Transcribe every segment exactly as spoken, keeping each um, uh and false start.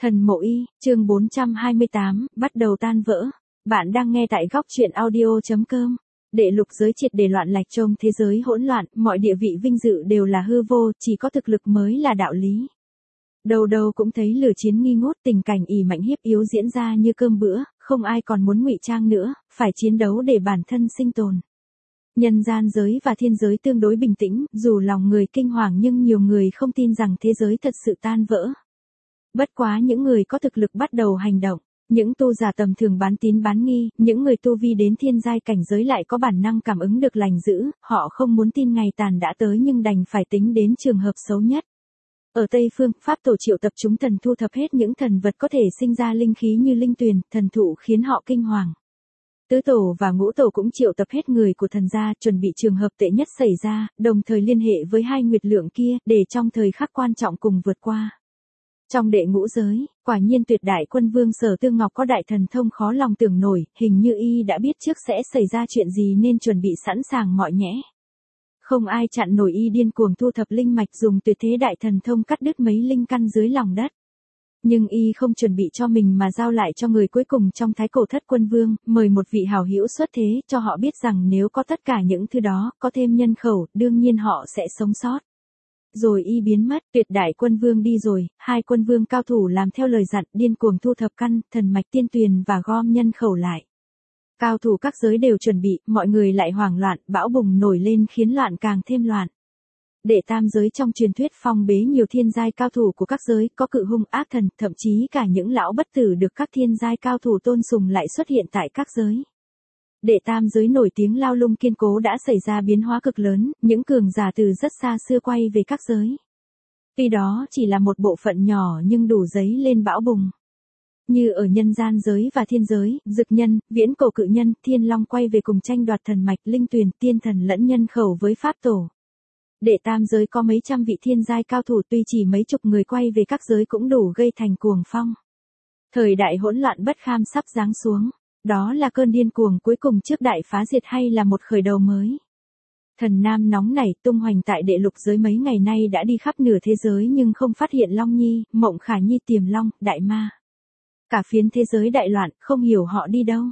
Thần Mộ Y, chương bốn trăm hai mươi tám, bắt đầu tan vỡ. Bạn đang nghe tại góc truyện audio.com. Đệ lục giới triệt để loạn lạch trong thế giới hỗn loạn, mọi địa vị vinh dự đều là hư vô, chỉ có thực lực mới là đạo lý. Đầu đầu cũng thấy lửa chiến nghi ngút, tình cảnh ỷ mạnh hiếp yếu diễn ra như cơm bữa, không ai còn muốn ngụy trang nữa, phải chiến đấu để bản thân sinh tồn. Nhân gian giới và thiên giới tương đối bình tĩnh, dù lòng người kinh hoàng nhưng nhiều người không tin rằng thế giới thật sự tan vỡ. Bất quá những người có thực lực bắt đầu hành động, những tu giả tầm thường bán tín bán nghi, những người tu vi đến thiên giai cảnh giới lại có bản năng cảm ứng được lành dữ, họ không muốn tin ngày tàn đã tới nhưng đành phải tính đến trường hợp xấu nhất. Ở Tây Phương, Pháp tổ triệu tập chúng thần thu thập hết những thần vật có thể sinh ra linh khí như linh tuyền, thần thụ khiến họ kinh hoàng. Tứ tổ và ngũ tổ cũng triệu tập hết người của thần gia chuẩn bị trường hợp tệ nhất xảy ra, đồng thời liên hệ với hai nguyệt lượng kia để trong thời khắc quan trọng cùng vượt qua. Trong đệ ngũ giới, quả nhiên tuyệt đại quân vương Sở Tương Ngọc có đại thần thông khó lòng tưởng nổi, hình như y đã biết trước sẽ xảy ra chuyện gì nên chuẩn bị sẵn sàng mọi nhẽ. Không ai chặn nổi y điên cuồng thu thập linh mạch dùng tuyệt thế đại thần thông cắt đứt mấy linh căn dưới lòng đất. Nhưng y không chuẩn bị cho mình mà giao lại cho người cuối cùng trong thái cổ thất quân vương, mời một vị hảo hữu xuất thế cho họ biết rằng nếu có tất cả những thứ đó, có thêm nhân khẩu, đương nhiên họ sẽ sống sót. Rồi y biến mất, tuyệt đại quân vương đi rồi, hai quân vương cao thủ làm theo lời dặn, điên cuồng thu thập căn, thần mạch tiên tuyền và gom nhân khẩu lại. Cao thủ các giới đều chuẩn bị, mọi người lại hoảng loạn, bão bùng nổi lên khiến loạn càng thêm loạn. Đệ tam giới trong truyền thuyết phong bế nhiều thiên giai cao thủ của các giới, có cự hung ác thần, thậm chí cả những lão bất tử được các thiên giai cao thủ tôn sùng lại xuất hiện tại các giới. Đệ tam giới nổi tiếng lao lung kiên cố đã xảy ra biến hóa cực lớn, những cường giả từ rất xa xưa quay về các giới. Tuy đó chỉ là một bộ phận nhỏ nhưng đủ dấy lên bão bùng. Như ở nhân gian giới và thiên giới, dực nhân, viễn cổ cự nhân, thiên long quay về cùng tranh đoạt thần mạch, linh tuyền, tiên thần lẫn nhân khẩu với pháp tổ. Đệ tam giới có mấy trăm vị thiên giai cao thủ, tuy chỉ mấy chục người quay về các giới cũng đủ gây thành cuồng phong. Thời đại hỗn loạn bất kham sắp giáng xuống. Đó là cơn điên cuồng cuối cùng trước đại phá diệt hay là một khởi đầu mới? Thần nam nóng nảy tung hoành tại đệ lục giới mấy ngày nay đã đi khắp nửa thế giới nhưng không phát hiện Long Nhi, Mộng Khả Nhi, Tiềm Long, Đại Ma. Cả phiến thế giới đại loạn, không hiểu họ đi đâu.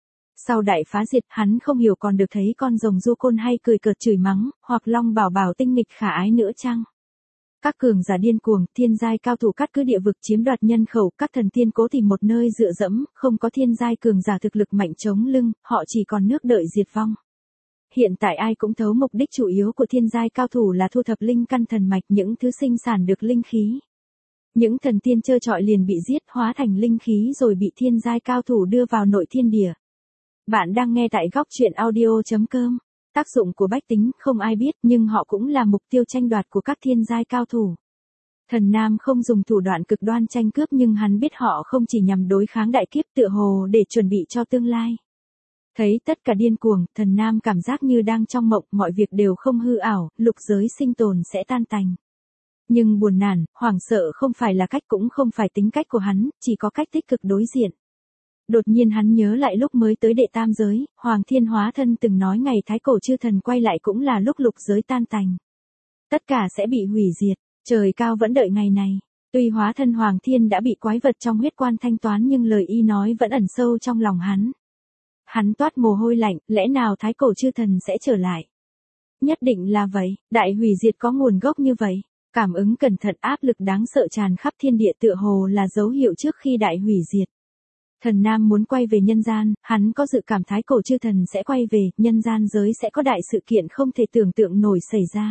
Sau đại phá diệt, hắn không hiểu còn được thấy con rồng du côn hay cười cợt chửi mắng, hoặc Long Bảo Bảo tinh nghịch khả ái nữa chăng? Các cường giả điên cuồng, thiên giai cao thủ cắt cứ địa vực chiếm đoạt nhân khẩu, các thần tiên cố tìm một nơi dựa dẫm, không có thiên giai cường giả thực lực mạnh chống lưng, họ chỉ còn nước đợi diệt vong. Hiện tại ai cũng thấu mục đích chủ yếu của thiên giai cao thủ là thu thập linh căn thần mạch, những thứ sinh sản được linh khí. Những thần tiên trơ trọi liền bị giết hóa thành linh khí rồi bị thiên giai cao thủ đưa vào nội thiên địa. Bạn đang nghe tại góc truyện audio.com. Tác dụng của bách tính không ai biết nhưng họ cũng là mục tiêu tranh đoạt của các thiên giai cao thủ. Thần Nam không dùng thủ đoạn cực đoan tranh cướp nhưng hắn biết họ không chỉ nhằm đối kháng đại kiếp tựa hồ để chuẩn bị cho tương lai. Thấy tất cả điên cuồng, thần Nam cảm giác như đang trong mộng, mọi việc đều không hư ảo, lục giới sinh tồn sẽ tan tành. Nhưng buồn nản, hoảng sợ không phải là cách cũng không phải tính cách của hắn, chỉ có cách tích cực đối diện. Đột nhiên hắn nhớ lại lúc mới tới đệ tam giới, Hoàng Thiên hóa thân từng nói ngày thái cổ chư thần quay lại cũng là lúc lục giới tan tành. Tất cả sẽ bị hủy diệt, trời cao vẫn đợi ngày này. Tuy hóa thân Hoàng Thiên đã bị quái vật trong huyết quan thanh toán nhưng lời y nói vẫn ẩn sâu trong lòng hắn. Hắn toát mồ hôi lạnh, lẽ nào thái cổ chư thần sẽ trở lại? Nhất định là vậy, đại hủy diệt có nguồn gốc như vậy. Cảm ứng cẩn thận áp lực đáng sợ tràn khắp thiên địa tựa hồ là dấu hiệu trước khi đại hủy diệt. Thần Nam muốn quay về nhân gian, hắn có dự cảm thái cổ chư thần sẽ quay về, nhân gian giới sẽ có đại sự kiện không thể tưởng tượng nổi xảy ra.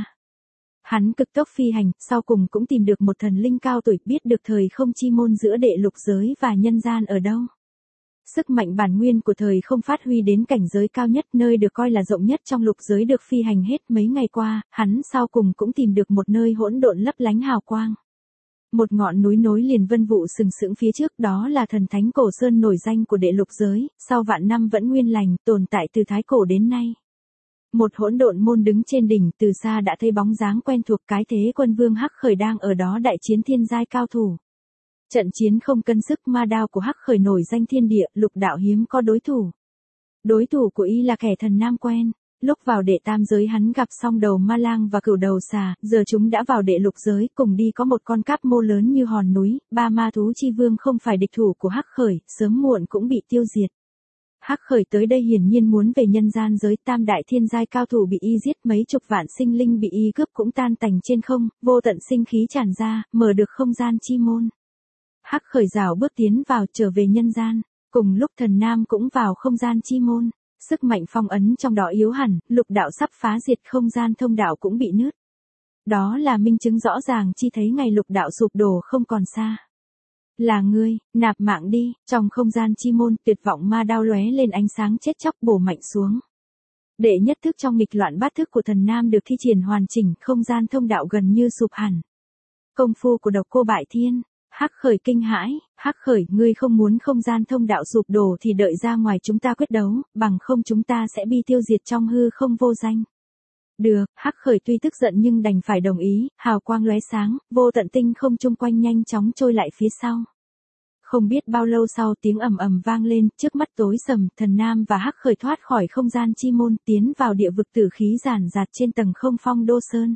Hắn cực tốc phi hành, sau cùng cũng tìm được một thần linh cao tuổi biết được thời không chi môn giữa đệ lục giới và nhân gian ở đâu. Sức mạnh bản nguyên của thời không phát huy đến cảnh giới cao nhất nơi được coi là rộng nhất trong lục giới được phi hành hết mấy ngày qua, hắn sau cùng cũng tìm được một nơi hỗn độn lấp lánh hào quang. Một ngọn núi nối liền vân vụ sừng sững phía trước đó là thần thánh cổ sơn nổi danh của đệ lục giới, sau vạn năm vẫn nguyên lành, tồn tại từ thái cổ đến nay. Một hỗn độn môn đứng trên đỉnh, từ xa đã thấy bóng dáng quen thuộc cái thế quân vương Hắc Khởi đang ở đó đại chiến thiên giai cao thủ. Trận chiến không cân sức ma đao của Hắc Khởi nổi danh thiên địa, lục đạo hiếm có đối thủ. Đối thủ của y là kẻ thần Nam quen. Lúc vào đệ tam giới hắn gặp xong đầu ma lang và cửu đầu xà, giờ chúng đã vào đệ lục giới, cùng đi có một con cáp mô lớn như hòn núi, ba ma thú chi vương không phải địch thủ của Hắc Khởi, sớm muộn cũng bị tiêu diệt. Hắc Khởi tới đây hiển nhiên muốn về nhân gian giới, tam đại thiên giai cao thủ bị y giết, mấy chục vạn sinh linh bị y cướp cũng tan tành trên không, vô tận sinh khí tràn ra, mở được không gian chi môn. Hắc Khởi rảo bước tiến vào trở về nhân gian, cùng lúc Thần Nam cũng vào không gian chi môn. Sức mạnh phong ấn trong đó yếu hẳn, lục đạo sắp phá diệt, không gian thông đạo cũng bị nứt. Đó là minh chứng rõ ràng chi thấy ngày lục đạo sụp đổ không còn xa. Là ngươi, nạp mạng đi, trong không gian chi môn, tuyệt vọng ma đao lóe lên ánh sáng chết chóc bổ mạnh xuống. Đệ nhất thức trong nghịch loạn bát thức của Thần Nam được thi triển hoàn chỉnh, không gian thông đạo gần như sụp hẳn. Công phu của Độc Cô Bại Thiên. Hắc Khởi kinh hãi, Hắc Khởi, ngươi không muốn không gian thông đạo sụp đổ thì đợi ra ngoài chúng ta quyết đấu, bằng không chúng ta sẽ bị tiêu diệt trong hư không vô danh. Được, Hắc Khởi tuy tức giận nhưng đành phải đồng ý, hào quang lóe sáng, vô tận tinh không chung quanh nhanh chóng trôi lại phía sau. Không biết bao lâu sau tiếng ầm ầm vang lên, trước mắt tối sầm, Thần Nam và Hắc Khởi thoát khỏi không gian chi môn, tiến vào địa vực tử khí ràn rạt trên tầng không phong đô sơn.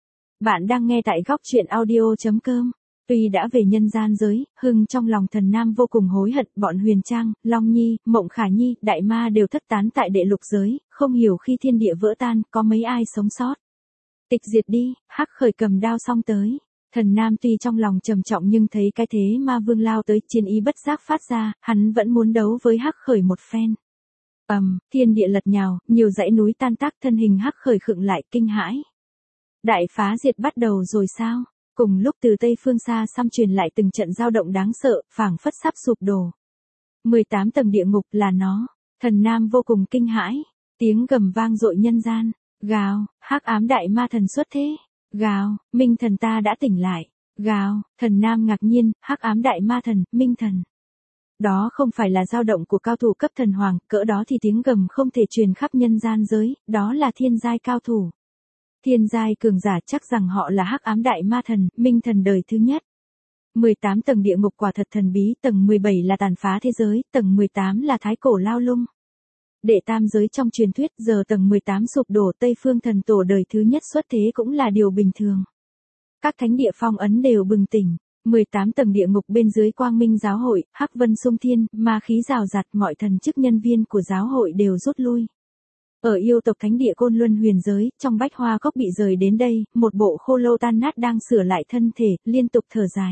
Bạn đang nghe tại góc truyện audio chấm com. Tuy đã về nhân gian giới, hưng trong lòng Thần Nam vô cùng hối hận, bọn Huyền Trang, Long Nhi, Mộng Khả Nhi, Đại Ma đều thất tán tại đệ lục giới, không hiểu khi thiên địa vỡ tan, có mấy ai sống sót. Tịch diệt đi, Hắc Khởi cầm đao xong tới. Thần Nam tuy trong lòng trầm trọng nhưng thấy cái thế ma vương lao tới, chiến ý bất giác phát ra, hắn vẫn muốn đấu với Hắc Khởi một phen. Ầm, um, thiên địa lật nhào, nhiều dãy núi tan tác, thân hình Hắc Khởi khựng lại, kinh hãi. Đại phá diệt bắt đầu rồi sao? Cùng lúc từ tây phương xa xăm truyền lại từng trận dao động đáng sợ, phảng phất sắp sụp đổ. mười tám tầng địa ngục là nó. Thần Nam vô cùng kinh hãi, tiếng gầm vang dội nhân gian, gào, hắc ám đại ma thần xuất thế, gào, minh thần ta đã tỉnh lại, gào, Thần Nam ngạc nhiên, hắc ám đại ma thần, minh thần. Đó không phải là dao động của cao thủ cấp thần hoàng, cỡ đó thì tiếng gầm không thể truyền khắp nhân gian giới, đó là thiên giai cao thủ. Thiên giai cường giả chắc rằng họ là hắc ám đại ma thần, minh thần đời thứ nhất. mười tám tầng địa ngục quả thật thần bí, tầng mười bảy là tàn phá thế giới, tầng mười tám là thái cổ lao lung. Đệ tam giới trong truyền thuyết, giờ tầng mười tám sụp đổ, Tây Phương thần tổ đời thứ nhất xuất thế cũng là điều bình thường. Các thánh địa phong ấn đều bừng tỉnh, mười tám tầng địa ngục bên dưới Quang Minh giáo hội, hắc vân xung thiên, ma khí rào rạt, mọi thần chức nhân viên của giáo hội đều rút lui. Ở yêu tộc thánh địa Côn Luân huyền giới, trong bách hoa cốc bị rời đến đây, một bộ khô lâu tan nát đang sửa lại thân thể, liên tục thở dài.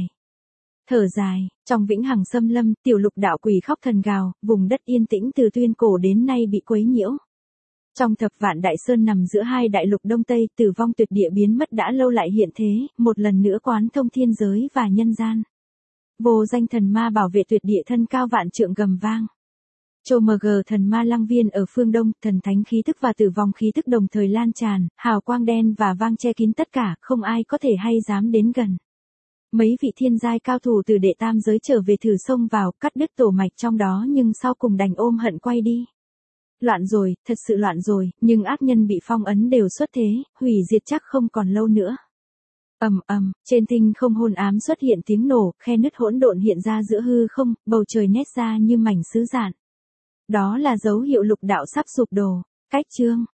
Thở dài, trong vĩnh hằng xâm lâm, tiểu lục đạo quỷ khóc thần gào, vùng đất yên tĩnh từ tuyên cổ đến nay bị quấy nhiễu. Trong thập vạn đại sơn nằm giữa hai đại lục đông tây, tử vong tuyệt địa biến mất đã lâu lại hiện thế, một lần nữa quán thông thiên giới và nhân gian. Vô danh thần ma bảo vệ tuyệt địa thân cao vạn trượng gầm vang. Chô mờ gờ thần ma lăng viên ở phương đông, thần thánh khí tức và tử vong khí tức đồng thời lan tràn, hào quang đen và vang che kín tất cả, không ai có thể hay dám đến gần. Mấy vị thiên giai cao thủ từ đệ tam giới trở về thử xông vào, cắt đứt tổ mạch trong đó nhưng sau cùng đành ôm hận quay đi. Loạn rồi, thật sự loạn rồi, nhưng ác nhân bị phong ấn đều xuất thế, hủy diệt chắc không còn lâu nữa. Ầm ầm, trên tinh không hôn ám xuất hiện tiếng nổ, khe nứt hỗn độn hiện ra giữa hư không, bầu trời nét ra như mảnh sứ dạn. Đó là dấu hiệu lục đạo sắp sụp đổ. Cách chương